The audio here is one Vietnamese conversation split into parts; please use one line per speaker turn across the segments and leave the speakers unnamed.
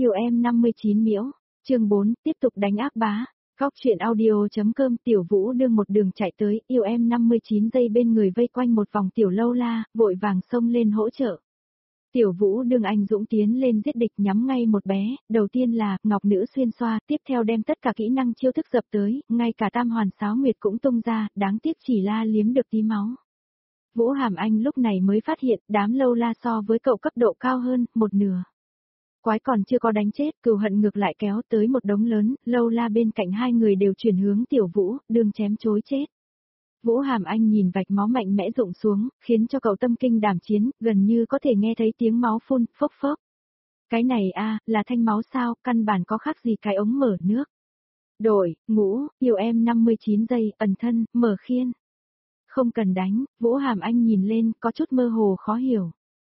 Yêu em 59 miễu, chương 4, tiếp tục đánh ác bá. Góc truyện audio.com. Tiểu Vũ đương một đường chạy tới, yêu em 59 giây bên người vây quanh một vòng tiểu lâu la, vội vàng xông lên hỗ trợ. Tiểu Vũ đương anh dũng tiến lên giết địch, nhắm ngay một bé, đầu tiên là ngọc nữ xuyên xoa, tiếp theo đem tất cả kỹ năng chiêu thức dập tới, ngay cả tam hoàn sáo nguyệt cũng tung ra, đáng tiếc chỉ la liếm được tí máu. Vũ Hàm Anh lúc này mới phát hiện đám lâu la so với cậu cấp độ cao hơn, một nửa. Quái còn chưa có đánh chết, cừu hận ngược lại kéo tới một đống lớn, lâu la bên cạnh hai người đều chuyển hướng Tiểu Vũ, đương chém chối chết. Vũ Hàm Anh nhìn vạch máu mạnh mẽ rụng xuống, khiến cho cậu tâm kinh đảm chiến, gần như có thể nghe thấy tiếng máu phun, phốc phốc. Cái này là thanh máu sao, căn bản có khác gì cái ống mở nước. Đổi, ngũ, yêu em 59 giây, ẩn thân, mở khiên. Không cần đánh, Vũ Hàm Anh nhìn lên, có chút mơ hồ khó hiểu.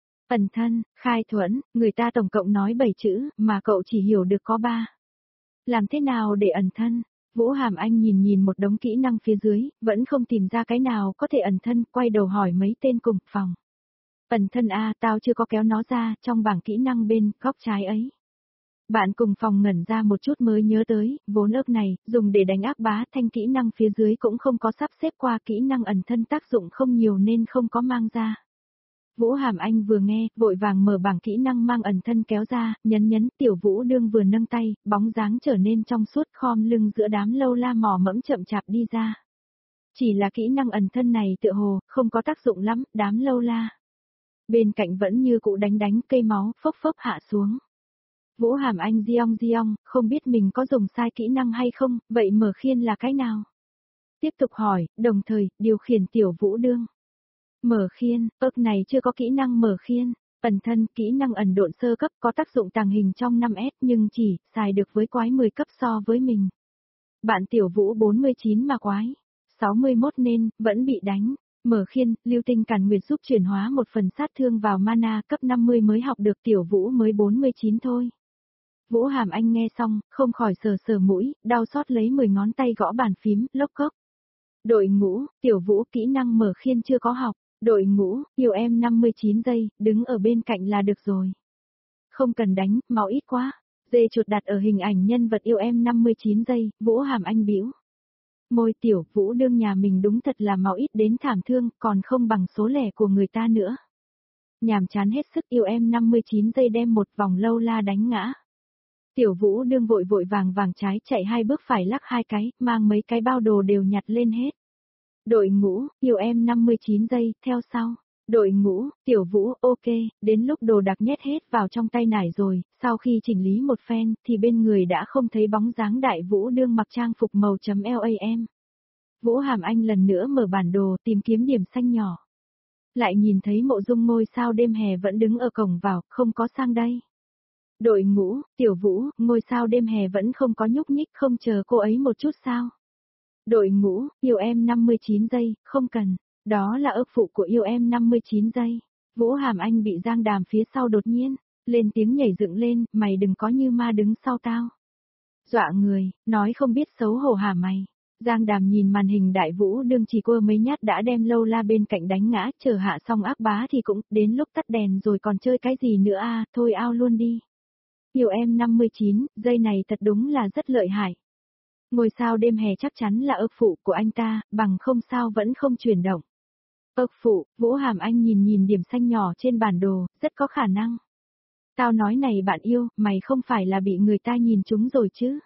Ẩn thân, khai thuẫn, người ta tổng cộng nói 7 chữ, mà cậu chỉ hiểu được có 3. Làm thế nào để ẩn thân? Vũ Hàm Anh nhìn một đống kỹ năng phía dưới, vẫn không tìm ra cái nào có thể ẩn thân, quay đầu hỏi mấy tên cùng phòng. Ẩn thân tao chưa có kéo nó ra, trong bảng kỹ năng bên, góc trái ấy. Bạn cùng phòng ngẩn ra một chút mới nhớ tới, vốn ớt này, dùng để đánh ác bá, thanh kỹ năng phía dưới cũng không có sắp xếp qua, kỹ năng ẩn thân tác dụng không nhiều nên không có mang ra. Vũ Hàm Anh vừa nghe, vội vàng mở bảng kỹ năng mang ẩn thân kéo ra, nhấn, Tiểu Vũ đương vừa nâng tay, bóng dáng trở nên trong suốt, khom lưng giữa đám lâu la mò mẫm chậm chạp đi ra. Chỉ là kỹ năng ẩn thân này tựa hồ, không có tác dụng lắm, đám lâu la. Bên cạnh vẫn như cụ đánh cây máu, phốc phốc hạ xuống. Vũ Hàm Anh giong, không biết mình có dùng sai kỹ năng hay không, vậy mở khiên là cái nào? Tiếp tục hỏi, đồng thời, điều khiển Tiểu Vũ đương. Mở khiên, này chưa có kỹ năng mở khiên, ẩn thân, kỹ năng ẩn độn sơ cấp có tác dụng tàng hình trong 5S nhưng chỉ xài được với quái 10 cấp so với mình. Bạn Tiểu Vũ 49 mà quái, 61 nên, vẫn bị đánh. Mở khiên, lưu tinh càn nguyệt giúp chuyển hóa một phần sát thương vào mana, cấp 50 mới học được, Tiểu Vũ mới 49 thôi. Vũ Hàm Anh nghe xong, không khỏi sờ mũi, đau xót lấy 10 ngón tay gõ bàn phím, lốc cốc. Đội ngũ, Tiểu Vũ kỹ năng mở khiên chưa có học. Đội ngũ, yêu em 59 giây, đứng ở bên cạnh là được rồi. Không cần đánh, máu ít quá. Dê chuột đặt ở hình ảnh nhân vật yêu em 59 giây, Vũ Hàm Anh bĩu. Môi Tiểu Vũ đương nhà mình đúng thật là máu ít đến thảm thương, còn không bằng số lẻ của người ta nữa. Nhàm chán hết sức, yêu em 59 giây đem một vòng lâu la đánh ngã. Tiểu Vũ đương vội vàng trái chạy 2 bước phải lắc 2 cái, mang mấy cái bao đồ đều nhặt lên hết. Đội ngũ, yêu em 59 giây, theo sau. Đội ngũ, Tiểu Vũ, ok, đến lúc đồ đạc nhét hết vào trong tay nải rồi, sau khi chỉnh lý một phen, thì bên người đã không thấy bóng dáng Đại Vũ đương mặc trang phục màu .lam. Vũ Hàm Anh lần nữa mở bản đồ tìm kiếm điểm xanh nhỏ. Lại nhìn thấy Mộ Dung ngôi sao đêm hè vẫn đứng ở cổng vào, không có sang đây. Đội ngũ, Tiểu Vũ, ngôi sao đêm hè vẫn không có nhúc nhích, không chờ cô ấy một chút sao? Đội ngũ, yêu em 59 giây, không cần, đó là ước phụ của yêu em 59 giây. Vũ Hàm Anh bị Giang Đàm phía sau đột nhiên, lên tiếng nhảy dựng lên, mày đừng có như ma đứng sau tao. Dọa người, nói không biết xấu hổ hả mày. Giang Đàm nhìn màn hình Đại Vũ đương chỉ cua mấy nhát đã đem lâu la bên cạnh đánh ngã, chờ hạ xong ác bá thì cũng, đến lúc tắt đèn rồi còn chơi cái gì nữa thôi ao luôn đi. Yêu em 59, giây này thật đúng là rất lợi hại. Ngôi sao đêm hè chắc chắn là ước phụ của anh ta, bằng không sao vẫn không chuyển động. Ước phụ, Vũ Hàm Anh nhìn điểm xanh nhỏ trên bản đồ, rất có khả năng. Tao nói này bạn yêu, mày không phải là bị người ta nhìn trúng rồi chứ.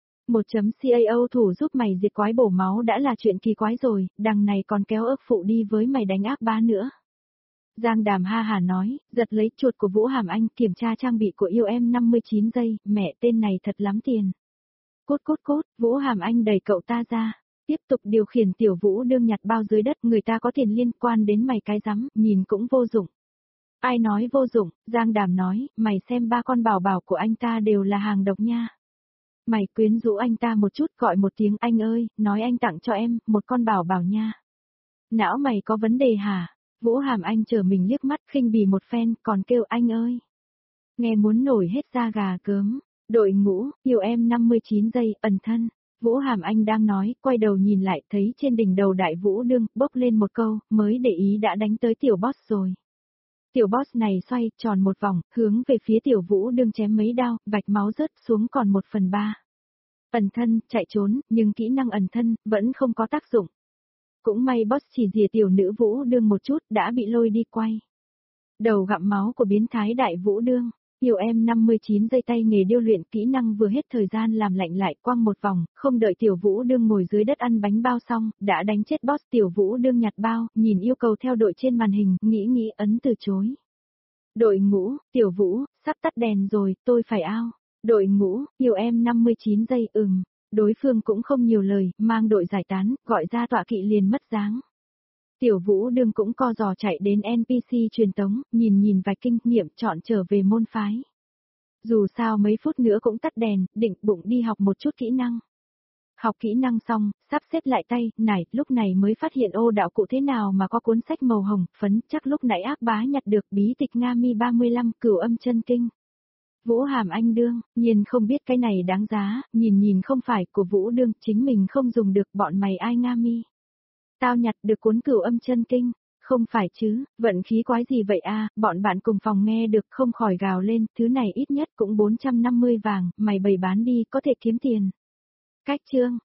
1.cao thủ giúp mày diệt quái bổ máu đã là chuyện kỳ quái rồi, đằng này còn kéo ước phụ đi với mày đánh ác bá nữa. Giang Đàm ha hà nói, giật lấy chuột của Vũ Hàm Anh, kiểm tra trang bị của yêu em 59 giây, mẹ tên này thật lắm tiền. Cốt, Vũ Hàm Anh đẩy cậu ta ra, tiếp tục điều khiển Tiểu Vũ đương nhặt bao dưới đất, người ta có tiền liên quan đến mày cái rắm, nhìn cũng vô dụng. Ai nói vô dụng, Giang Đàm nói, mày xem 3 con bảo bảo của anh ta đều là hàng độc nha. Mày quyến rũ anh ta một chút, gọi một tiếng anh ơi, nói anh tặng cho em, một con bảo bảo nha. Não mày có vấn đề hả? Vũ Hàm Anh chờ mình liếc mắt khinh bỉ một phen, còn kêu anh ơi. Nghe muốn nổi hết da gà gớm. Đội ngũ, yêu em 59 giây, ẩn thân. Vũ Hàm Anh đang nói, quay đầu nhìn lại, thấy trên đỉnh đầu Đại Vũ đương, bốc lên một câu, mới để ý đã đánh tới tiểu boss rồi. Tiểu boss này xoay tròn một vòng, hướng về phía Tiểu Vũ Đương chém mấy đao, vạch máu rớt xuống còn 1/3. Ẩn thân, chạy trốn, nhưng kỹ năng ẩn thân, vẫn không có tác dụng. Cũng may boss chỉ rìa Tiểu Nữ Vũ Đương một chút, đã bị lôi đi quay. Đầu gặm máu của biến thái đại Vũ Đương. Yêu em 59 giây tay nghề điêu luyện kỹ năng vừa hết thời gian làm lạnh lại quăng một vòng, không đợi Tiểu Vũ Đương ngồi dưới đất ăn bánh bao xong, đã đánh chết boss. Tiểu Vũ Đương nhặt bao, nhìn yêu cầu theo đội trên màn hình, nghĩ ấn từ chối. Đội ngũ, Tiểu Vũ, sắp tắt đèn rồi, tôi phải ao. Đội ngũ, yêu em 59 giây đối phương cũng không nhiều lời, mang đội giải tán, gọi ra tọa kỵ liền mất dáng. Tiểu Vũ Đương cũng co giò chạy đến NPC truyền tống, nhìn vài kinh nghiệm chọn trở về môn phái. Dù sao mấy phút nữa cũng tắt đèn, định bụng đi học một chút kỹ năng. Học kỹ năng xong, sắp xếp lại tay, lúc này mới phát hiện ô đạo cụ thế nào mà có cuốn sách màu hồng, phấn, chắc lúc nãy ác bá nhặt được bí tịch Nga Mi 35 Cửu Âm Chân Kinh. Vũ Hàm Anh Đương, nhìn không biết cái này đáng giá, nhìn không phải của Vũ Đương, chính mình không dùng được, bọn mày ai Nga Mi. Tao nhặt được cuốn Cửu Âm Chân Kinh, không phải chứ, vận khí quái gì vậy a? Bọn bạn cùng phòng nghe được không khỏi gào lên, thứ này ít nhất cũng 450 vàng, mày bày bán đi có thể kiếm tiền. Cách chương